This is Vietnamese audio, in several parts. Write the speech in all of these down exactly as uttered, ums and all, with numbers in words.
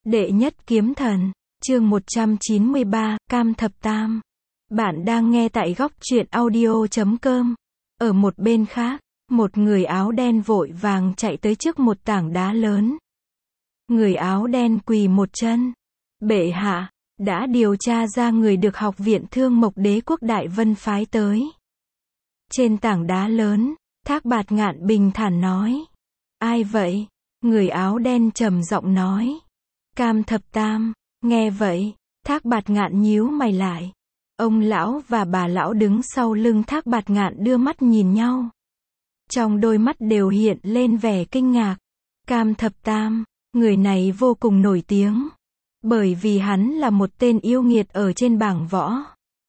Đệ nhất kiếm thần, chương một trăm chín mươi ba, Cam Thập Tam. Bạn đang nghe tại góc truyện audio chấm com. Ở một bên khác, một người áo đen vội vàng chạy tới trước một tảng đá lớn. Người áo đen quỳ một chân. Bệ hạ, đã điều tra ra người được Học viện Thương Mộc Đế quốc Đại Vân phái tới. Trên tảng đá lớn, Thác Bạt Ngạn bình thản nói. Ai vậy? Người áo đen trầm giọng nói. Cam Thập Tam. Nghe vậy, Thác Bạt Ngạn nhíu mày lại. Ông lão và bà lão đứng sau lưng Thác Bạt Ngạn đưa mắt nhìn nhau. Trong đôi mắt đều hiện lên vẻ kinh ngạc. Cam Thập Tam, người này vô cùng nổi tiếng. Bởi vì hắn là một tên yêu nghiệt ở trên bảng võ.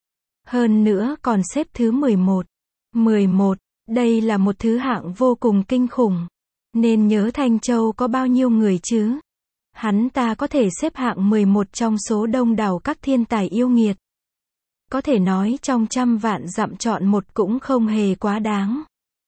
Hơn nữa còn xếp thứ mười một. mười một, đây là một thứ hạng vô cùng kinh khủng. Nên nhớ Thanh Châu có bao nhiêu người chứ? Hắn ta có thể xếp hạng mười một trong số đông đảo các thiên tài yêu nghiệt. Có thể nói trong trăm vạn dặm chọn một cũng không hề quá đáng.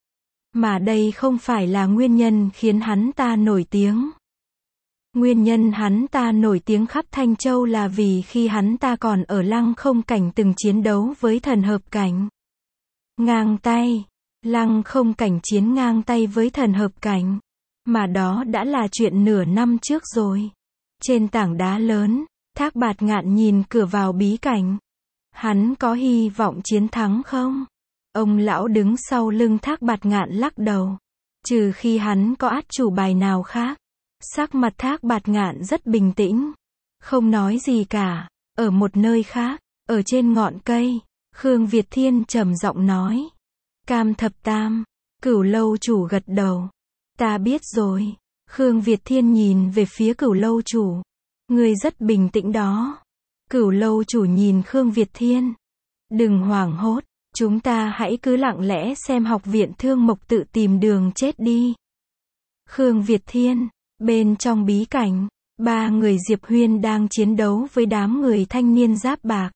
Mà đây không phải là nguyên nhân khiến hắn ta nổi tiếng. Nguyên nhân hắn ta nổi tiếng khắp Thanh Châu là vì khi hắn ta còn ở Lăng Không Cảnh từng chiến đấu với thần hợp cảnh. Ngang tay, Lăng Không Cảnh chiến ngang tay với thần hợp cảnh. Mà đó đã là chuyện nửa năm trước rồi. Trên tảng đá lớn, Thác Bạt Ngạn nhìn cửa vào bí cảnh. Hắn có hy vọng chiến thắng không? Ông lão đứng sau lưng Thác Bạt Ngạn lắc đầu. Trừ khi hắn có át chủ bài nào khác. Sắc mặt Thác Bạt Ngạn rất bình tĩnh. Không nói gì cả. Ở một nơi khác, ở trên ngọn cây, Khương Việt Thiên trầm giọng nói. Cam Thập Tam. Cửu Lâu chủ gật đầu. Ta biết rồi. Khương Việt Thiên nhìn về phía Cửu Lâu chủ. Ngươi rất bình tĩnh đó. Cửu Lâu chủ nhìn Khương Việt Thiên. Đừng hoảng hốt. Chúng ta hãy cứ lặng lẽ xem Học viện Thương Mộc tự tìm đường chết đi. Khương Việt Thiên. Bên trong bí cảnh, ba người Diệp Huyên đang chiến đấu với đám người thanh niên giáp bạc.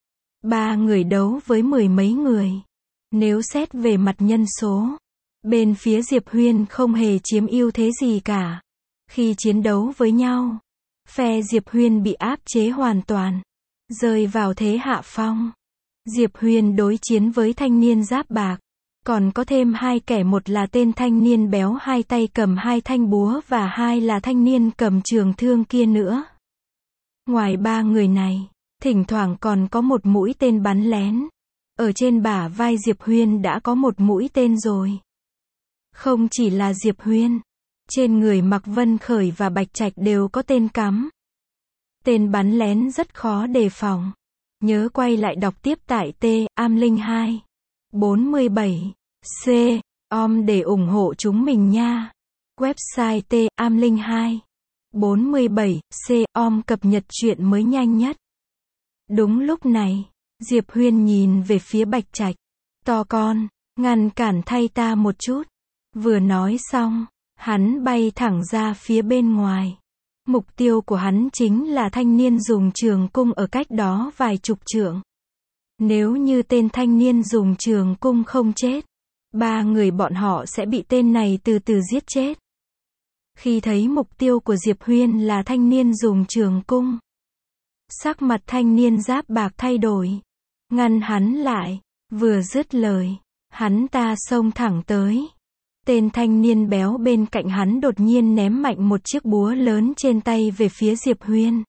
Ba người đấu với mười mấy người. Nếu xét về mặt nhân số, bên phía Diệp Huyên không hề chiếm ưu thế gì cả. Khi chiến đấu với nhau, phe Diệp Huyên bị áp chế hoàn toàn, rơi vào thế hạ phong. Diệp Huyên đối chiến với thanh niên giáp bạc. Còn có thêm hai kẻ, một là tên thanh niên béo hai tay cầm hai thanh búa và hai là thanh niên cầm trường thương kia nữa. Ngoài ba người này, thỉnh thoảng còn có một mũi tên bắn lén. Ở trên bả vai Diệp Huyên đã có một mũi tên rồi. Không chỉ là Diệp Huyên, trên người Mạc Vân Khởi và Bạch Trạch đều có tên cắm. Tên bắn lén rất khó đề phòng. Nhớ quay lại đọc tiếp tại T, Am Linh hai. bốn mươi bảy, C, om để ủng hộ chúng mình nha. Website T, Am Linh hai. bốn mươi bảy, C, om cập nhật chuyện mới nhanh nhất. Đúng lúc này, Diệp Huyên nhìn về phía Bạch Trạch. To con, ngăn cản thay ta một chút. Vừa nói xong, hắn bay thẳng ra phía bên ngoài. Mục tiêu của hắn chính là thanh niên dùng trường cung ở cách đó vài chục trượng. Nếu như tên thanh niên dùng trường cung không chết, ba người bọn họ sẽ bị tên này từ từ giết chết. Khi thấy mục tiêu của Diệp Huyên là thanh niên dùng trường cung, sắc mặt thanh niên giáp bạc thay đổi. Ngăn hắn lại. Vừa dứt lời, hắn ta xông thẳng tới. Tên thanh niên béo bên cạnh hắn đột nhiên ném mạnh một chiếc búa lớn trên tay về phía Diệp Huyên.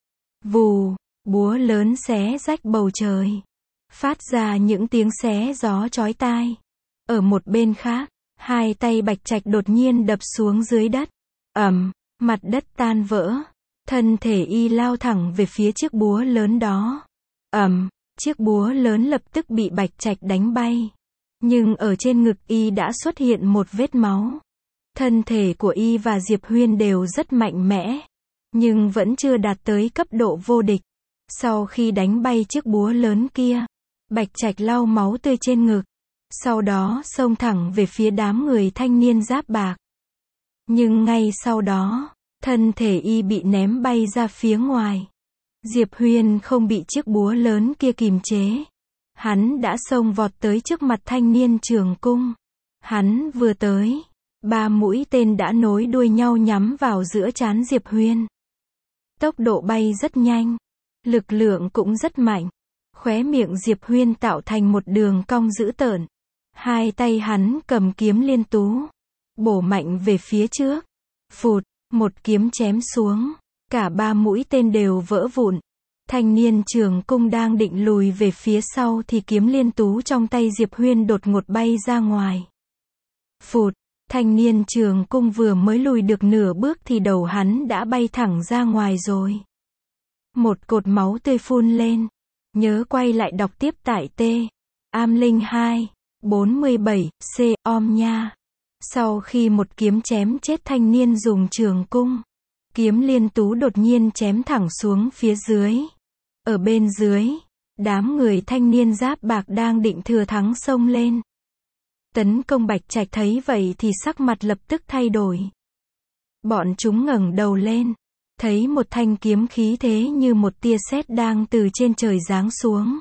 Vù, búa lớn xé rách bầu trời. Phát ra những tiếng xé gió chói tai. Ở một bên khác, hai tay Bạch Trạch đột nhiên đập xuống dưới đất. Ầm, mặt đất tan vỡ. Thân thể y lao thẳng về phía chiếc búa lớn đó. Ầm, chiếc búa lớn lập tức bị Bạch Trạch đánh bay. Nhưng ở trên ngực y đã xuất hiện một vết máu. Thân thể của y và Diệp Huyên đều rất mạnh mẽ, nhưng vẫn chưa đạt tới cấp độ vô địch. Sau khi đánh bay chiếc búa lớn kia, Bạch Trạch lau máu tươi trên ngực. Sau đó xông thẳng về phía đám người thanh niên giáp bạc. Nhưng ngay sau đó, thân thể y bị ném bay ra phía ngoài. Diệp Huyên không bị chiếc búa lớn kia kìm chế. Hắn đã xông vọt tới trước mặt thanh niên trường cung. Hắn vừa tới, ba mũi tên đã nối đuôi nhau nhắm vào giữa trán Diệp Huyên. Tốc độ bay rất nhanh. Lực lượng cũng rất mạnh. Khóe miệng Diệp Huyên tạo thành một đường cong dữ tợn. Hai tay hắn cầm kiếm liên tú. Bổ mạnh về phía trước. Phụt, một kiếm chém xuống. Cả ba mũi tên đều vỡ vụn. Thanh niên trường cung đang định lùi về phía sau thì kiếm liên tú trong tay Diệp Huyên đột ngột bay ra ngoài. Phụt, thanh niên trường cung vừa mới lùi được nửa bước thì đầu hắn đã bay thẳng ra ngoài rồi. Một cột máu tươi phun lên. Nhớ quay lại đọc tiếp tại T. Am Linh hai, bốn mươi bảy, C, om nha. Sau khi một kiếm chém chết thanh niên dùng trường cung, kiếm liên tú đột nhiên chém thẳng xuống phía dưới. Ở bên dưới, đám người thanh niên giáp bạc đang định thừa thắng xông lên. Tấn công Bạch Trạch thấy vậy thì sắc mặt lập tức thay đổi. Bọn chúng ngẩng đầu lên, thấy một thanh kiếm khí thế như một tia sét đang từ trên trời giáng xuống.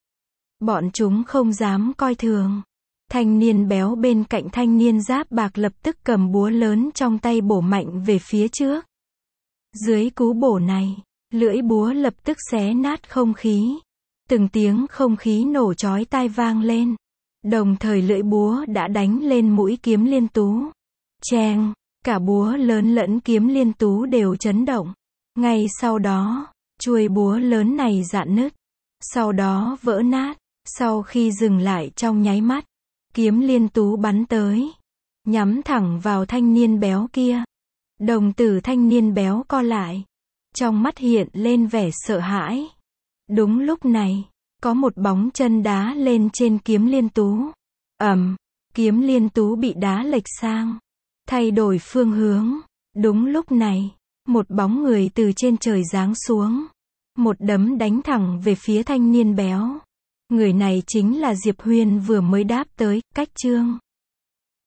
Bọn chúng không dám coi thường. Thanh niên béo bên cạnh thanh niên giáp bạc lập tức cầm búa lớn trong tay bổ mạnh về phía trước. Dưới cú bổ này, lưỡi búa lập tức xé nát không khí. Từng tiếng không khí nổ chói tai vang lên. Đồng thời lưỡi búa đã đánh lên mũi kiếm liên tú. Cheng, cả búa lớn lẫn kiếm liên tú đều chấn động. Ngay sau đó, chuôi búa lớn này rạn nứt. Sau đó vỡ nát. Sau khi dừng lại trong nháy mắt, kiếm liên tú bắn tới. Nhắm thẳng vào thanh niên béo kia. Đồng tử thanh niên béo co lại. Trong mắt hiện lên vẻ sợ hãi. Đúng lúc này, có một bóng chân đá lên trên kiếm liên tú. Ầm, kiếm liên tú bị đá lệch sang. Thay đổi phương hướng. Đúng lúc này, một bóng người từ trên trời giáng xuống. Một đấm đánh thẳng về phía thanh niên béo. Người này chính là Diệp Huyên vừa mới đáp tới, cách chương.